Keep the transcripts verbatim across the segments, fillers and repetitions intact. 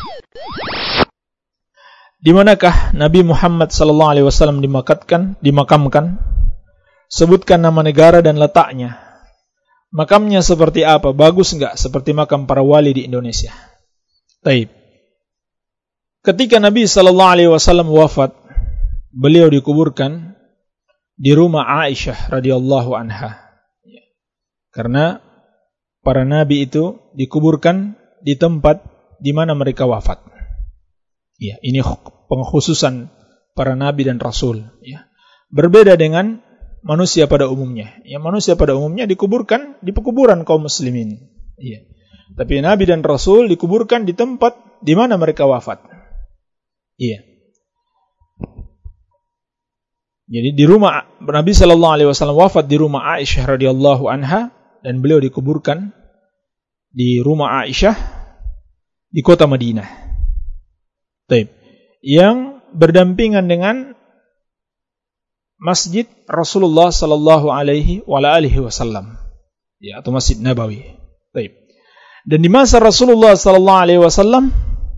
Di manakah Nabi Muhammad sallallahu alaihi wasallam dimakamkan? Dimakamkan. Sebutkan nama negara dan letaknya. Makamnya seperti apa? Bagus enggak seperti makam para wali di Indonesia? Taib. Ketika Nabi sallallahu alaihi wasallam wafat, beliau dikuburkan di rumah Aisyah radhiyallahu anha. Karena para nabi itu dikuburkan di tempat di mana mereka wafat. Ya, ini pengkhususan para nabi dan rasul, ya. Berbeda dengan manusia pada umumnya. Ya, manusia pada umumnya dikuburkan di pekuburan kaum muslimin. Ya. Tapi nabi dan rasul dikuburkan di tempat di mana mereka wafat. Iya. Jadi di rumah Nabi sallallahu alaihi wasallam wafat di rumah Aisyah radhiyallahu anha dan beliau dikuburkan di rumah Aisyah di kota Madinah. Baik. Yang berdampingan dengan Masjid Rasulullah sallallahu alaihi wasallam. Ya, atau Masjid Nabawi. Baik. Dan di masa Rasulullah sallallahu alaihi wasallam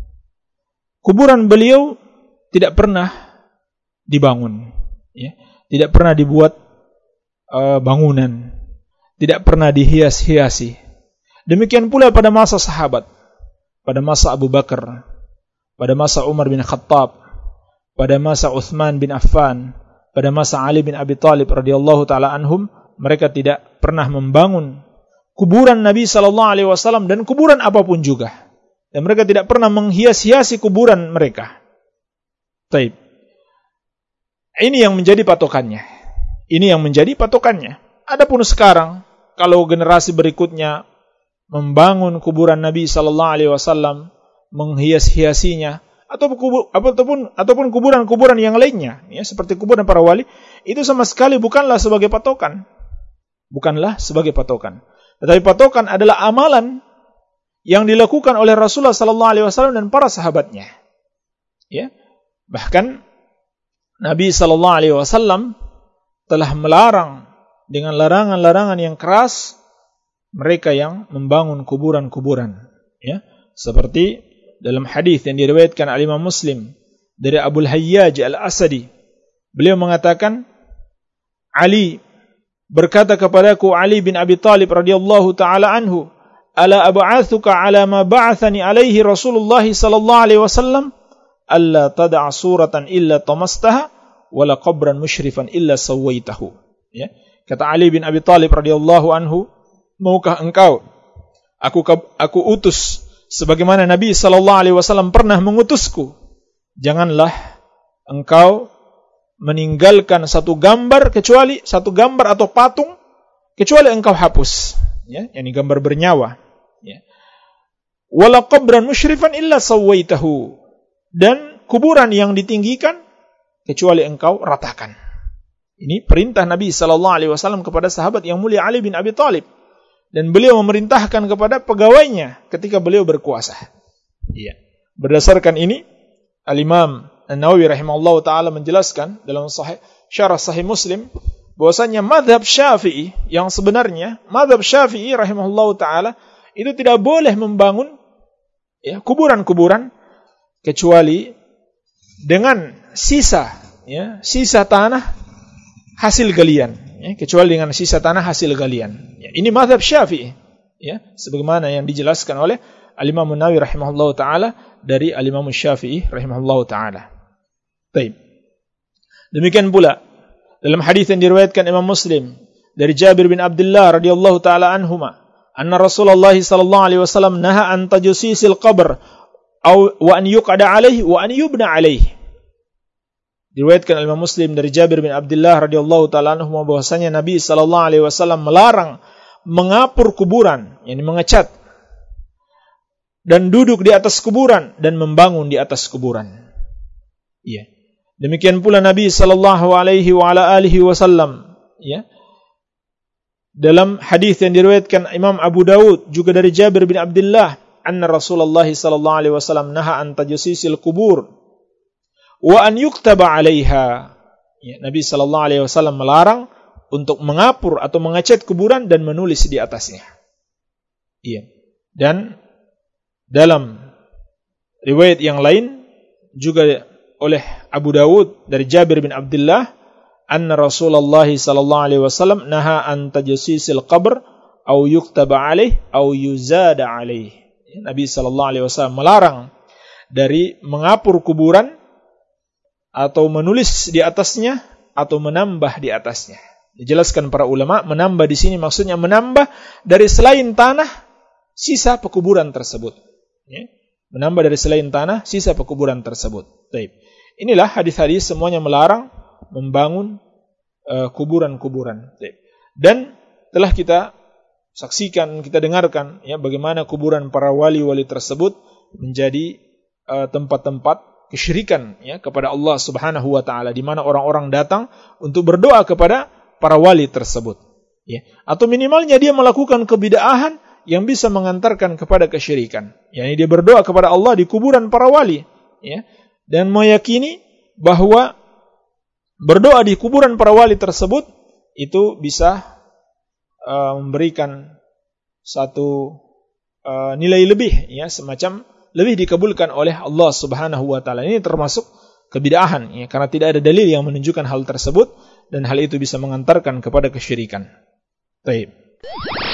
kuburan beliau tidak pernah dibangun, ya. Tidak pernah dibuat uh, bangunan, tidak pernah dihias-hiasi. Demikian pula pada masa sahabat, pada masa Abu Bakar, pada masa Umar bin Khattab, pada masa Uthman bin Affan, pada masa Ali bin Abi Thalib radhiyallahu taala anhum, mereka tidak pernah membangun kuburan Nabi sallallahu alaihi wasallam dan kuburan apapun juga. Dan mereka tidak pernah menghias-hiasi kuburan mereka. Taib. Ini yang menjadi patokannya. Ini yang menjadi patokannya. Adapun sekarang, kalau generasi berikutnya membangun kuburan Nabi sallallahu alaihi wasallam, menghias-hiasinya, atau kubur, ataupun ataupun kuburan-kuburan yang lainnya, ya, seperti kuburan para wali, itu sama sekali bukanlah sebagai patokan. Bukanlah sebagai patokan. Tetapi patokan adalah amalan yang dilakukan oleh Rasulullah sallallahu alaihi wasallam dan para sahabatnya. Ya. Bahkan Nabi sallallahu alaihi wasallam telah melarang dengan larangan-larangan yang keras mereka yang membangun kuburan-kuburan, ya. Seperti dalam hadis yang diriwayatkan oleh Imam Muslim dari Abu Hayyaj Al-Asadi, beliau mengatakan, Ali berkata kepadaku, Ali bin Abi Thalib radhiyallahu taala anhu, ala ab'athuka ala ma ba'athani alaihi Rasulullah sallallahu alaihi wasallam alla tad'a suratan illa tamastaha wala qabran musyrifan illa sawaitahu. Ya. Kata Ali bin Abi Thalib radhiyallahu anhu, maukah engkau aku aku utus sebagaimana Nabi sallallahu alaihi wasallam pernah mengutusku? Janganlah engkau meninggalkan satu gambar kecuali satu gambar atau patung kecuali engkau hapus, ya, yakni gambar bernyawa, ya. Wala qabran musyrifan illa sawaitahu, dan kuburan yang ditinggikan kecuali engkau ratakan. Ini perintah Nabi sallallahu alaihi wasallam kepada sahabat yang mulia Ali bin Abi Thalib, dan beliau memerintahkan kepada pegawainya ketika beliau berkuasa. Iya. Berdasarkan ini, Al-Imam An-Nawawi rahimahullahu taala menjelaskan dalam sahih syarah Sahih Muslim bahwasanya mazhab Syafi'i yang sebenarnya, mazhab Syafi'i rahimahullahu taala itu tidak boleh membangun, ya, kuburan-kuburan kecuali dengan sisa, ya, sisa tanah hasil galian, ya, kecuali dengan sisa tanah hasil galian. Ya, ini mazhab Syafi'i, ya, sebagaimana yang dijelaskan oleh Al-Imam An-Nawawi rahimahullahu taala dari Al-Imam Syafi'i rahimahullahu taala. Baik. Demikian pula dalam hadis yang diriwayatkan Imam Muslim dari Jabir bin Abdullah radhiyallahu taala anhuma, anna Rasulullah sallallahu alaihi wasallam naha an tajsisil qabr aw wa an yuqada alaihi wa an yubna alaihi. Diriwayatkan oleh Imam Muslim dari Jabir bin Abdullah radhiyallahu taala anhuma bahwasanya Nabi sallallahu alaihi wasallam melarang mengapur kuburan, yakni mengecat, dan duduk di atas kuburan dan membangun di atas kuburan. Iya. Demikian pula Nabi sallallahu alaihi wa ala alihi wasallam, ya, dalam hadis yang diriwayatkan Imam Abu Dawud juga dari Jabir bin Abdullah, anna Rasulullah sallallahu alaihi wasallam naha an tajsisil kubur wa an yuktaba 'alaiha. Ya, Nabi sallallahu alaihi wasallam melarang untuk mengapur atau mengecat kuburan dan menulis di atasnya. Iya. Dan dalam riwayat yang lain juga oleh Abu Dawud dari Jabir bin Abdullah, anna Rasulullah sallallahu alaihi wasallam naha an tajsisil qabr au yuktaba alaih au yuzada alaih. Nabi sallallahu alaihi wasallam melarang dari mengapur kuburan atau menulis di atasnya atau menambah di atasnya. Dijelaskan para ulama, menambah di sini maksudnya menambah dari selain tanah sisa pekuburan tersebut. Ya. Menambah dari selain tanah sisa pekuburan tersebut. Baik. Inilah hadis-hadis semuanya melarang membangun uh, kuburan-kuburan. Baik. Dan telah kita saksikan, kita dengarkan ya bagaimana kuburan para wali-wali tersebut menjadi uh, tempat-tempat kesyirikan ya kepada Allah Subhanahu wa taala, di mana orang-orang datang untuk berdoa kepada para wali tersebut. Ya. Atau minimalnya dia melakukan kebid'ahan yang bisa mengantarkan kepada kesyirikan. Yani dia berdoa kepada Allah di kuburan para wali. Ya. Dan meyakini bahwa berdoa di kuburan para wali tersebut itu bisa uh, memberikan satu uh, nilai lebih, ya, semacam lebih dikabulkan oleh Allah Subhanahu wa taala. Ini termasuk kebid'ahan, ya, karena tidak ada dalil yang menunjukkan hal tersebut dan hal itu bisa mengantarkan kepada kesyirikan. Baik.